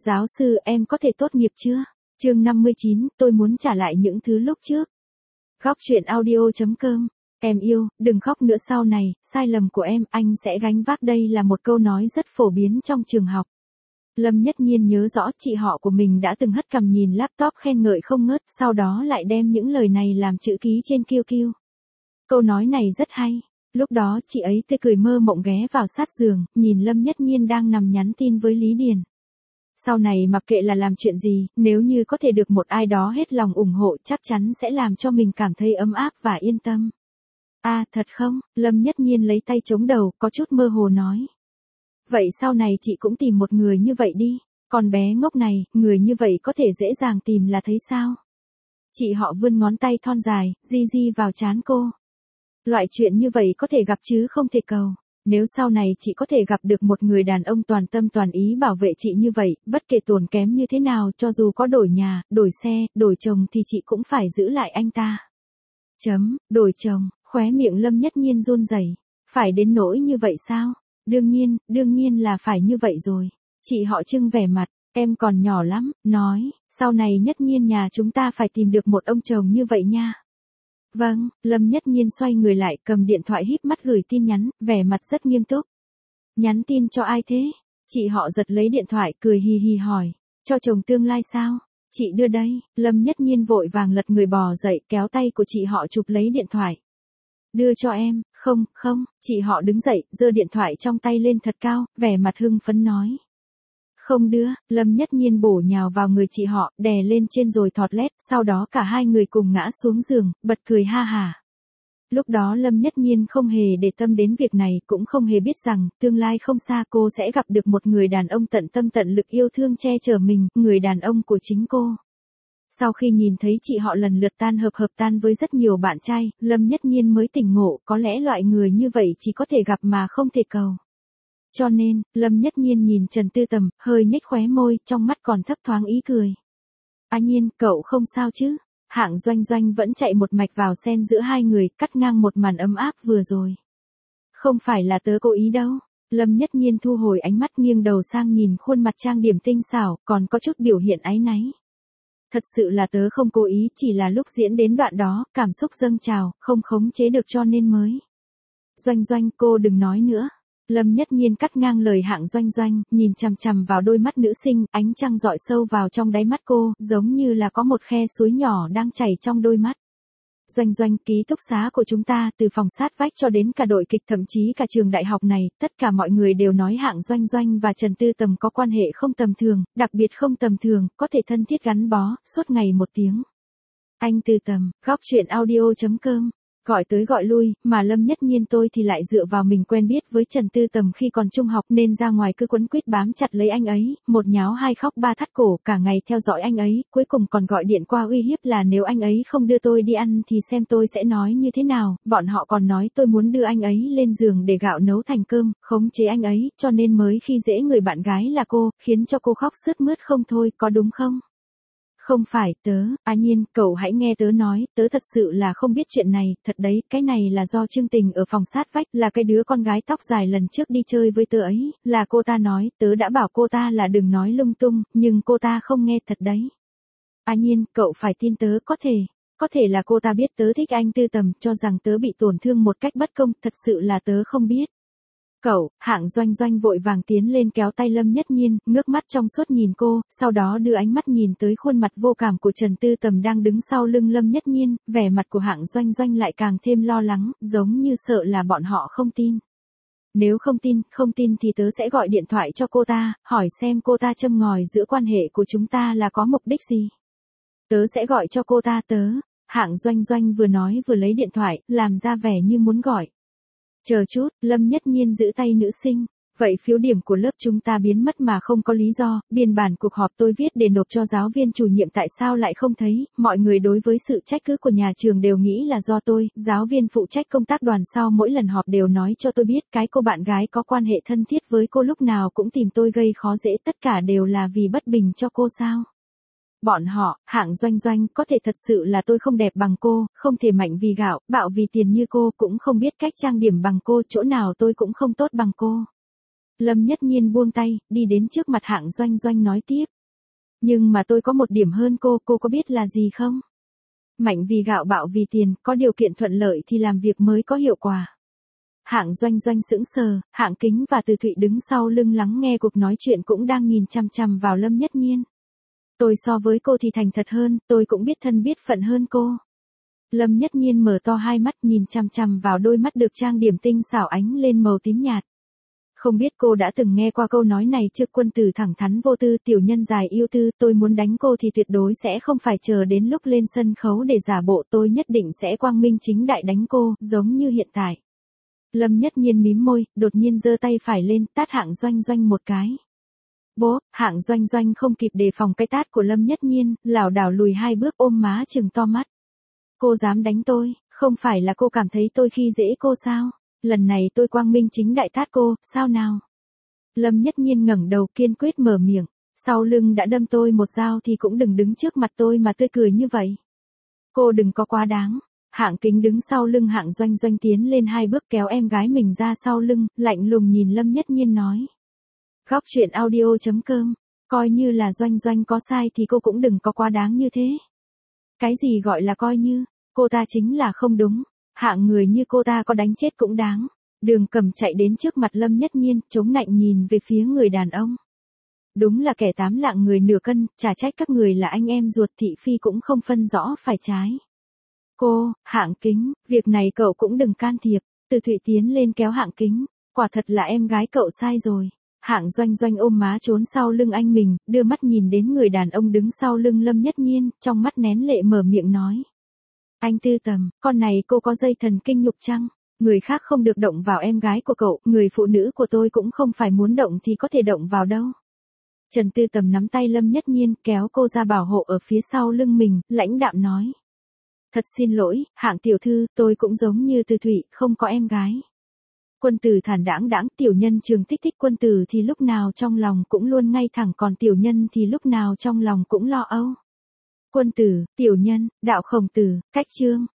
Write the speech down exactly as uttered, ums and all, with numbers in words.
Giáo sư, em có thể tốt nghiệp chưa? Chương năm mươi chín, tôi muốn trả lại những thứ lúc trước. Góc truyện audio chấm com. Em yêu, đừng khóc nữa sau này, sai lầm của em, anh sẽ gánh vác. Đây là một câu nói rất phổ biến trong trường học. Lâm Nhất Nhiên nhớ rõ chị họ của mình đã từng hất cằm nhìn laptop khen ngợi không ngớt, sau đó lại đem những lời này làm chữ ký trên kiu kiu. Câu nói này rất hay. Lúc đó chị ấy tươi cười mơ mộng ghé vào sát giường, nhìn Lâm Nhất Nhiên đang nằm nhắn tin với Lý Điền. Sau này mặc kệ là làm chuyện gì, nếu như có thể được một ai đó hết lòng ủng hộ chắc chắn sẽ làm cho mình cảm thấy ấm áp và yên tâm. À, thật không? Lâm Nhất Nhiên lấy tay chống đầu, có chút mơ hồ nói. Vậy sau này chị cũng tìm một người như vậy đi. Con bé ngốc này, người như vậy có thể dễ dàng tìm là thấy sao? Chị họ vươn ngón tay thon dài, di di vào trán cô. Loại chuyện như vậy có thể gặp chứ không thể cầu. Nếu sau này chị có thể gặp được một người đàn ông toàn tâm toàn ý bảo vệ chị như vậy, bất kể tốn kém như thế nào, cho dù có đổi nhà, đổi xe, đổi chồng thì chị cũng phải giữ lại anh ta. Chấm, đổi chồng, khóe miệng Lâm Nhất Nhiên run rẩy. Phải đến nỗi như vậy sao? Đương nhiên, đương nhiên là phải như vậy rồi. Chị họ trưng vẻ mặt, em còn nhỏ lắm, nói, sau này Nhất Nhiên nhà chúng ta phải tìm được một ông chồng như vậy nha. Vâng, Lâm Nhất Nhiên xoay người lại, cầm điện thoại híp mắt gửi tin nhắn, vẻ mặt rất nghiêm túc. Nhắn tin cho ai thế? Chị họ giật lấy điện thoại, cười hì hì hỏi. Cho chồng tương lai sao? Chị đưa đây. Lâm Nhất Nhiên vội vàng lật người bò dậy, kéo tay của chị họ chụp lấy điện thoại. Đưa cho em. Không, không. Chị họ đứng dậy, giơ điện thoại trong tay lên thật cao, vẻ mặt hưng phấn nói. Không đưa. Lâm Nhất Nhiên bổ nhào vào người chị họ, đè lên trên rồi thọt lét, sau đó cả hai người cùng ngã xuống giường, bật cười ha hả. Lúc đó Lâm Nhất Nhiên không hề để tâm đến việc này, cũng không hề biết rằng, tương lai không xa cô sẽ gặp được một người đàn ông tận tâm tận lực yêu thương che chở mình, người đàn ông của chính cô. Sau khi nhìn thấy chị họ lần lượt tan hợp hợp tan với rất nhiều bạn trai, Lâm Nhất Nhiên mới tỉnh ngộ, có lẽ loại người như vậy chỉ có thể gặp mà không thể cầu. Cho nên, Lâm Nhất Nhiên nhìn Trần Tư Tầm, hơi nhếch khóe môi, trong mắt còn thấp thoáng ý cười. A Nhiên, cậu không sao chứ? Hạng Doanh Doanh vẫn chạy một mạch vào xen giữa hai người, cắt ngang một màn ấm áp vừa rồi. Không phải là tớ cố ý đâu. Lâm Nhất Nhiên thu hồi ánh mắt, nghiêng đầu sang nhìn khuôn mặt trang điểm tinh xảo, còn có chút biểu hiện áy náy. Thật sự là tớ không cố ý, chỉ là lúc diễn đến đoạn đó, cảm xúc dâng trào, không khống chế được cho nên mới. Doanh Doanh, cô đừng nói nữa. Lâm Nhất Nhiên cắt ngang lời Hạng Doanh Doanh, nhìn chằm chằm vào đôi mắt nữ sinh, ánh trăng dọi sâu vào trong đáy mắt cô, giống như là có một khe suối nhỏ đang chảy trong đôi mắt. Doanh Doanh, ký túc xá của chúng ta, từ phòng sát vách cho đến cả đội kịch, thậm chí cả trường đại học này, tất cả mọi người đều nói Hạng Doanh Doanh và Trần Tư Tầm có quan hệ không tầm thường, đặc biệt không tầm thường, có thể thân thiết gắn bó, suốt ngày một tiếng. Anh Tư Tầm, góc truyện audio chấm com. Gọi tới gọi lui, mà Lâm Nhất Nhiên tôi thì lại dựa vào mình quen biết với Trần Tư Tầm khi còn trung học nên ra ngoài cứ quấn quýt bám chặt lấy anh ấy, một nháo hai khóc ba thắt cổ, cả ngày theo dõi anh ấy, cuối cùng còn gọi điện qua uy hiếp là nếu anh ấy không đưa tôi đi ăn thì xem tôi sẽ nói như thế nào, bọn họ còn nói tôi muốn đưa anh ấy lên giường để gạo nấu thành cơm, khống chế anh ấy, cho nên mới khi dễ người bạn gái là cô, khiến cho cô khóc sướt mướt không thôi, có đúng không? Không phải, tớ, A Nhiên, cậu hãy nghe tớ nói, tớ thật sự là không biết chuyện này, thật đấy, cái này là do Trương Tình ở phòng sát vách, là cái đứa con gái tóc dài lần trước đi chơi với tớ ấy, là cô ta nói, tớ đã bảo cô ta là đừng nói lung tung, nhưng cô ta không nghe thật đấy. A Nhiên, cậu phải tin tớ, có thể, có thể là cô ta biết tớ thích anh Tư Tầm, cho rằng tớ bị tổn thương một cách bất công, thật sự là tớ không biết. Cậu, Hạng Doanh Doanh vội vàng tiến lên kéo tay Lâm Nhất Nhiên, ngước mắt trong suốt nhìn cô, sau đó đưa ánh mắt nhìn tới khuôn mặt vô cảm của Trần Tư Tầm đang đứng sau lưng Lâm Nhất Nhiên, vẻ mặt của Hạng Doanh Doanh lại càng thêm lo lắng, giống như sợ là bọn họ không tin. Nếu không tin, không tin thì tớ sẽ gọi điện thoại cho cô ta, hỏi xem cô ta châm ngòi giữa quan hệ của chúng ta là có mục đích gì. Tớ sẽ gọi cho cô ta tớ. Hạng Doanh Doanh vừa nói vừa lấy điện thoại, làm ra vẻ như muốn gọi. Chờ chút, Lâm Nhất Nhiên giữ tay nữ sinh. Vậy phiếu điểm của lớp chúng ta biến mất mà không có lý do, biên bản cuộc họp tôi viết để nộp cho giáo viên chủ nhiệm tại sao lại không thấy, mọi người đối với sự trách cứ của nhà trường đều nghĩ là do tôi, giáo viên phụ trách công tác đoàn sau mỗi lần họp đều nói cho tôi biết cái cô bạn gái có quan hệ thân thiết với cô lúc nào cũng tìm tôi gây khó dễ, tất cả đều là vì bất bình cho cô sao. Bọn họ, Hạng Doanh Doanh, có thể thật sự là tôi không đẹp bằng cô, không thể mạnh vì gạo, bạo vì tiền như cô, cũng không biết cách trang điểm bằng cô, chỗ nào tôi cũng không tốt bằng cô. Lâm Nhất Nhiên buông tay, đi đến trước mặt Hạng Doanh Doanh nói tiếp. Nhưng mà tôi có một điểm hơn cô, cô có biết là gì không? Mạnh vì gạo bạo vì tiền, có điều kiện thuận lợi thì làm việc mới có hiệu quả. Hạng Doanh Doanh sững sờ, Hạng Kính và Từ Thụy đứng sau lưng lắng nghe cuộc nói chuyện cũng đang nhìn chằm chằm vào Lâm Nhất Nhiên. Tôi so với cô thì thành thật hơn, tôi cũng biết thân biết phận hơn cô. Lâm Nhất Nhiên mở to hai mắt nhìn chằm chằm vào đôi mắt được trang điểm tinh xảo ánh lên màu tím nhạt. Không biết cô đã từng nghe qua câu nói này chưa? Quân tử thẳng thắn vô tư, tiểu nhân dài yêu tư, tôi muốn đánh cô thì tuyệt đối sẽ không phải chờ đến lúc lên sân khấu để giả bộ, tôi nhất định sẽ quang minh chính đại đánh cô, giống như hiện tại. Lâm Nhất Nhiên mím môi, đột nhiên giơ tay phải lên, tát Hạng Doanh Doanh một cái. Bố, Hạng Doanh Doanh không kịp đề phòng cái tát của Lâm Nhất Nhiên, lảo đảo lùi hai bước ôm má trừng to mắt. Cô dám đánh tôi, không phải là cô cảm thấy tôi khi dễ cô sao? Lần này tôi quang minh chính đại tát cô, sao nào? Lâm Nhất Nhiên ngẩng đầu kiên quyết mở miệng, sau lưng đã đâm tôi một dao thì cũng đừng đứng trước mặt tôi mà tươi cười như vậy. Cô đừng có quá đáng. Hạng Kính đứng sau lưng Hạng Doanh Doanh tiến lên hai bước kéo em gái mình ra sau lưng, lạnh lùng nhìn Lâm Nhất Nhiên nói. Góc truyện audio chấm com, coi như là Doanh Doanh có sai thì cô cũng đừng có quá đáng như thế. Cái gì gọi là coi như, cô ta chính là không đúng, hạng người như cô ta có đánh chết cũng đáng. Đường Cầm chạy đến trước mặt Lâm Nhất Nhiên, chống nạnh nhìn về phía người đàn ông. Đúng là kẻ tám lạng người nửa cân, chả trách các người là anh em ruột, thị phi cũng không phân rõ phải trái. Cô, Hạng Kính, việc này cậu cũng đừng can thiệp. Từ Thụy tiến lên kéo Hạng Kính, quả thật là em gái cậu sai rồi. Hạng Doanh Doanh ôm má trốn sau lưng anh mình, đưa mắt nhìn đến người đàn ông đứng sau lưng Lâm Nhất Nhiên, trong mắt nén lệ mở miệng nói. Anh Tư Tầm, con này cô có dây thần kinh nhục chăng? Người khác không được động vào em gái của cậu, người phụ nữ của tôi cũng không phải muốn động thì có thể động vào đâu. Trần Tư Tầm nắm tay Lâm Nhất Nhiên, kéo cô ra bảo hộ ở phía sau lưng mình, lãnh đạm nói. Thật xin lỗi, Hạng tiểu thư, tôi cũng giống như Từ Thụy, không có em gái. Quân tử thản đãng đãng, tiểu nhân Trường Tích thích quân tử thì lúc nào trong lòng cũng luôn ngay thẳng, còn tiểu nhân thì lúc nào trong lòng cũng lo âu. Quân tử, tiểu nhân, đạo Khổng Tử, cách chương.